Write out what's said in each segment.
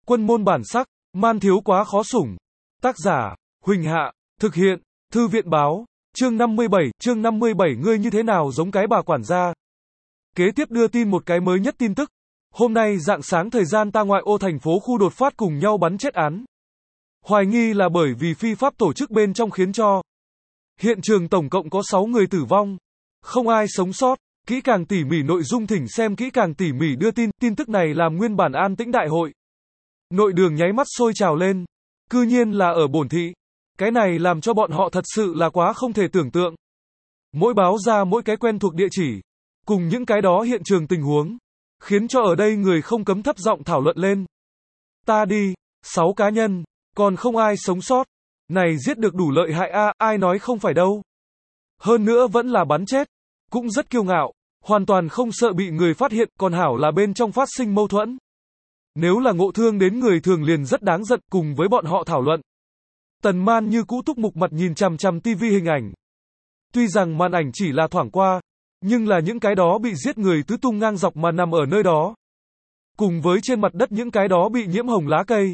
Quân môn bản sắc, man thiếu quá khó sủng. Tác giả, Huỳnh Hạ, thực hiện, Thư viện báo, chương 57, ngươi như thế nào giống cái bà quản gia. Kế tiếp đưa tin một cái mới nhất tin tức. Hôm nay rạng sáng thời gian ta ngoại ô thành phố khu đột phát cùng nhau bắn chết án. Hoài nghi là bởi vì phi pháp tổ chức bên trong khiến cho. Hiện trường tổng cộng có 6 người tử vong. Không ai sống sót. Kỹ càng tỉ mỉ nội dung thỉnh xem kỹ càng tỉ mỉ đưa tin tức này làm nguyên bản an tĩnh đại hội. Nội đường nháy mắt sôi trào lên. Cư nhiên là ở bổn thị. Cái này làm cho bọn họ thật sự là quá không thể tưởng tượng. Mỗi báo ra mỗi cái quen thuộc địa chỉ. Cùng những cái đó hiện trường tình huống. Khiến cho ở đây người không cấm thấp giọng thảo luận lên. Ta đi, 6 cá nhân, còn không ai sống sót. Này giết được đủ lợi hại a, ai nói không phải đâu. Hơn nữa vẫn là bắn chết. Cũng rất kiêu ngạo, hoàn toàn không sợ bị người phát hiện, còn hảo là bên trong phát sinh mâu thuẫn. Nếu là ngộ thương đến người thường liền rất đáng giận, cùng với bọn họ thảo luận. Tần Man như cũ túc mục mặt nhìn chằm chằm tivi hình ảnh. Tuy rằng màn ảnh chỉ là thoảng qua, nhưng là những cái đó bị giết người tứ tung ngang dọc mà nằm ở nơi đó. Cùng với trên mặt đất những cái đó bị nhiễm hồng lá cây.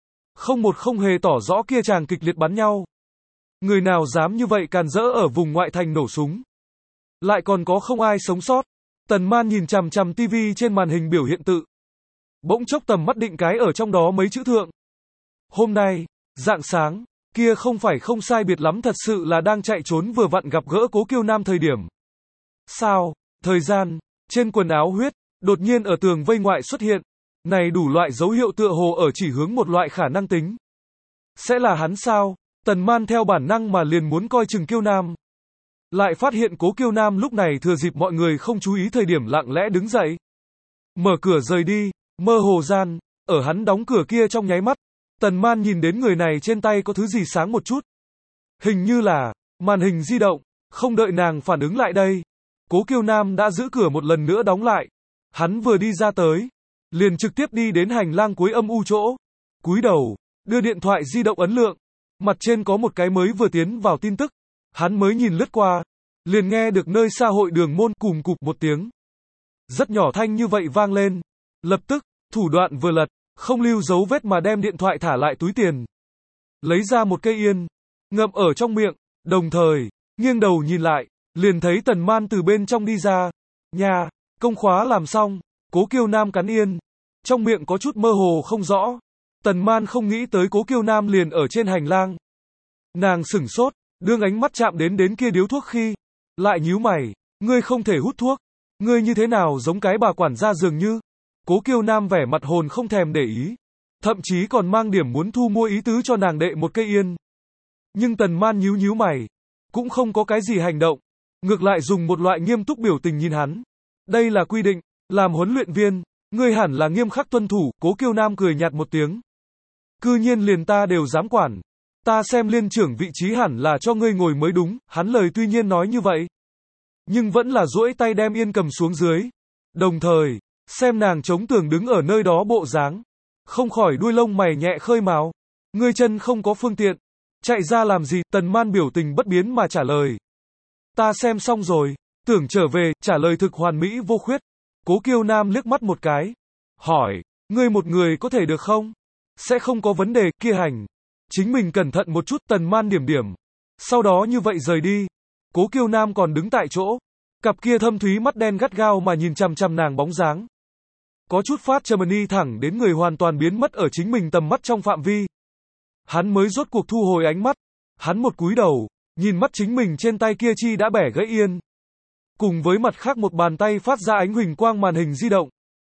Không hề tỏ rõ kia chàng kịch liệt bắn nhau. Người nào dám như vậy càn rỡ ở vùng ngoại thành nổ súng. Lại còn có không ai sống sót. Tần Man nhìn chằm chằm tivi trên màn hình biểu hiện tự. Bỗng chốc tầm mắt định cái ở trong đó mấy chữ thượng. Hôm nay, rạng sáng, kia không phải không sai biệt lắm thật sự là đang chạy trốn vừa vặn gặp gỡ Cố Kiêu Nam thời điểm. Sao, thời gian, trên quần áo huyết, đột nhiên ở tường vây ngoại xuất hiện. Này đủ loại dấu hiệu tựa hồ ở chỉ hướng một loại khả năng tính. Sẽ là hắn sao? Tần Man theo bản năng mà liền muốn coi chừng Kiêu Nam. Lại phát hiện Cố Kiêu Nam lúc này thừa dịp mọi người không chú ý thời điểm lặng lẽ đứng dậy. Mở cửa rời đi, mơ hồ gian, ở hắn đóng cửa kia trong nháy mắt. Tần Man nhìn đến người này trên tay có thứ gì sáng một chút. Hình như là, màn hình di động, không đợi nàng phản ứng lại đây. Cố Kiêu Nam đã giữ cửa một lần nữa đóng lại. Hắn vừa đi ra tới, liền trực tiếp đi đến hành lang cuối âm u chỗ. Cúi đầu, đưa điện thoại di động ấn lượng. Mặt trên có một cái mới vừa tiến vào tin tức. Hắn mới nhìn lướt qua, liền nghe được nơi xa hội đường môn cùm cụp một tiếng. Rất nhỏ thanh như vậy vang lên. Lập tức, thủ đoạn vừa lật, không lưu dấu vết mà đem điện thoại thả lại túi tiền. Lấy ra một cây yên, ngậm ở trong miệng, đồng thời, nghiêng đầu nhìn lại, liền thấy Tần Man từ bên trong đi ra. Nhà, công khóa làm xong, Cố Kiêu Nam cắn yên. Trong miệng có chút mơ hồ không rõ. Tần Man không nghĩ tới Cố Kiêu Nam liền ở trên hành lang. Nàng sửng sốt. Đương ánh mắt chạm đến kia điếu thuốc khi, lại nhíu mày, ngươi không thể hút thuốc, ngươi như thế nào giống cái bà quản gia dường như. Cố Kiêu Nam vẻ mặt hồn không thèm để ý, thậm chí còn mang điểm muốn thu mua ý tứ cho nàng đệ một cây yên. Nhưng Tần Man nhíu mày, cũng không có cái gì hành động, ngược lại dùng một loại nghiêm túc biểu tình nhìn hắn. Đây là quy định, làm huấn luyện viên, ngươi hẳn là nghiêm khắc tuân thủ. Cố Kiêu Nam cười nhạt một tiếng. Cư nhiên liền ta đều dám quản. Ta xem liên trưởng vị trí hẳn là cho ngươi ngồi mới đúng, hắn lời tuy nhiên nói như vậy. Nhưng vẫn là duỗi tay đem yên cầm xuống dưới. Đồng thời, xem nàng chống tường đứng ở nơi đó bộ dáng. Không khỏi đuôi lông mày nhẹ khơi mào. Ngươi chân không có phương tiện. Chạy ra làm gì? Tần Man biểu tình bất biến mà trả lời. Ta xem xong rồi, tưởng trở về, trả lời thực hoàn mỹ vô khuyết. Cố Kiêu Nam liếc mắt một cái. Hỏi, ngươi một người có thể được không? Sẽ không có vấn đề, kia hành. Chính mình cẩn thận một chút. Tần Man điểm. Sau đó như vậy rời đi. Cố Kiêu Nam còn đứng tại chỗ. Cặp kia thâm thúy mắt đen gắt gao mà nhìn chằm chằm nàng bóng dáng. Có chút phát Germany thẳng đến người hoàn toàn biến mất ở chính mình tầm mắt trong phạm vi. Hắn mới rốt cuộc thu hồi ánh mắt. Hắn một cúi đầu, nhìn mắt chính mình trên tay kia chi đã bẻ gãy yên. Cùng với mặt khác một bàn tay phát ra ánh huỳnh quang màn hình di động.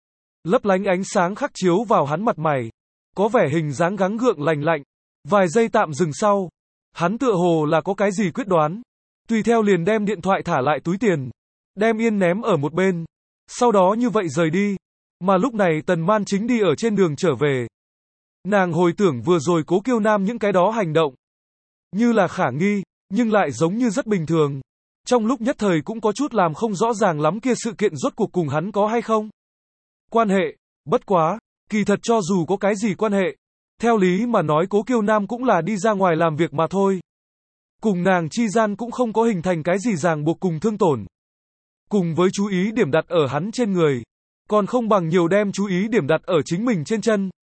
Lấp lánh ánh sáng khắc chiếu vào hắn mặt mày. Có vẻ hình dáng gắng gượng lành lạnh. Vài giây tạm dừng sau, hắn tựa hồ là có cái gì quyết đoán. Tùy theo liền đem điện thoại thả lại túi tiền, đem yên ném ở một bên. Sau đó như vậy rời đi. Mà lúc này Tần Man chính đi ở trên đường trở về. Nàng hồi tưởng vừa rồi Cố Kiêu Nam những cái đó hành động. Như là khả nghi, nhưng lại giống như rất bình thường. Trong lúc nhất thời cũng có chút làm không rõ ràng lắm kia sự kiện rốt cuộc cùng hắn có hay không. Quan hệ, bất quá, kỳ thật cho dù có cái gì quan hệ. Theo lý mà nói Cố Kiêu Nam cũng là đi ra ngoài làm việc mà thôi. Cùng nàng chi gian cũng không có hình thành cái gì ràng buộc cùng thương tổn. Cùng với chú ý điểm đặt ở hắn trên người, còn không bằng nhiều đem chú ý điểm đặt ở chính mình trên chân.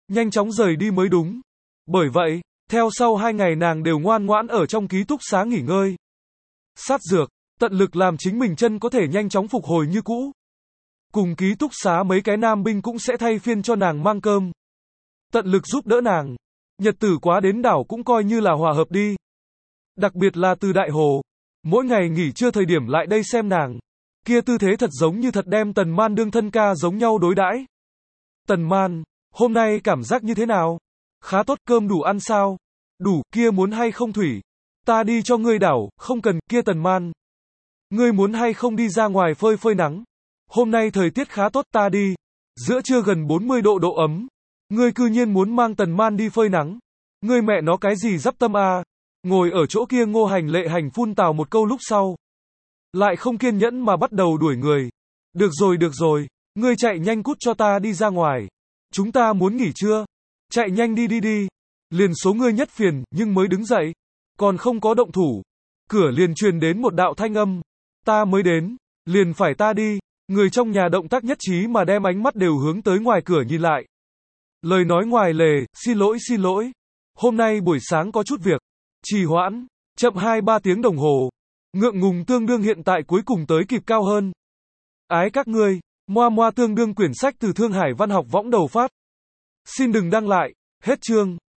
nhanh chóng rời đi mới đúng. Bởi vậy, theo sau 2 ngày nàng đều ngoan ngoãn ở trong ký túc xá nghỉ ngơi. Sát dược, tận lực làm chính mình chân có thể nhanh chóng phục hồi như cũ. Cùng ký túc xá mấy cái nam binh cũng sẽ thay phiên cho nàng mang cơm. Tận lực giúp đỡ nàng. Nhật tử quá đến đảo cũng coi như là hòa hợp đi. Đặc biệt là từ Đại Hồ. Mỗi ngày nghỉ trưa thời điểm lại đây xem nàng. Kia tư thế thật giống như thật đem Tần Man đương thân ca giống nhau đối đãi. Tần Man, hôm nay cảm giác như thế nào? Khá tốt, cơm đủ ăn sao? Đủ, kia muốn hay không thủy? Ta đi cho ngươi đảo, không cần, kia Tần Man. Ngươi muốn hay không đi ra ngoài phơi phơi nắng? Hôm nay thời tiết khá tốt, ta đi. Giữa trưa gần 40 độ độ ấm. Ngươi cư nhiên muốn mang Tần Man đi phơi nắng. Ngươi mẹ nó cái gì dắp tâm a? Ngồi ở chỗ kia Ngô Hành Lệ Hành phun tào một câu lúc sau. Lại không kiên nhẫn mà bắt đầu đuổi người. Được rồi, ngươi chạy nhanh cút cho ta đi ra ngoài. Chúng ta muốn nghỉ trưa. Chạy nhanh đi. Liền số ngươi nhất phiền, nhưng mới đứng dậy. Còn không có động thủ. Cửa liền truyền đến một đạo thanh âm. Ta mới đến. Liền phải ta đi. Người trong nhà động tác nhất trí mà đem ánh mắt đều hướng tới ngoài cửa nhìn lại. Lời nói ngoài lề, xin lỗi. Hôm nay buổi sáng có chút việc. Trì hoãn. Chậm 2-3 tiếng đồng hồ. Ngượng ngùng tương đương hiện tại cuối cùng tới kịp cao hơn. Ái các ngươi. Moa tương đương quyển sách từ Thương Hải Văn học võng đầu phát. Xin đừng đăng lại. Hết chương.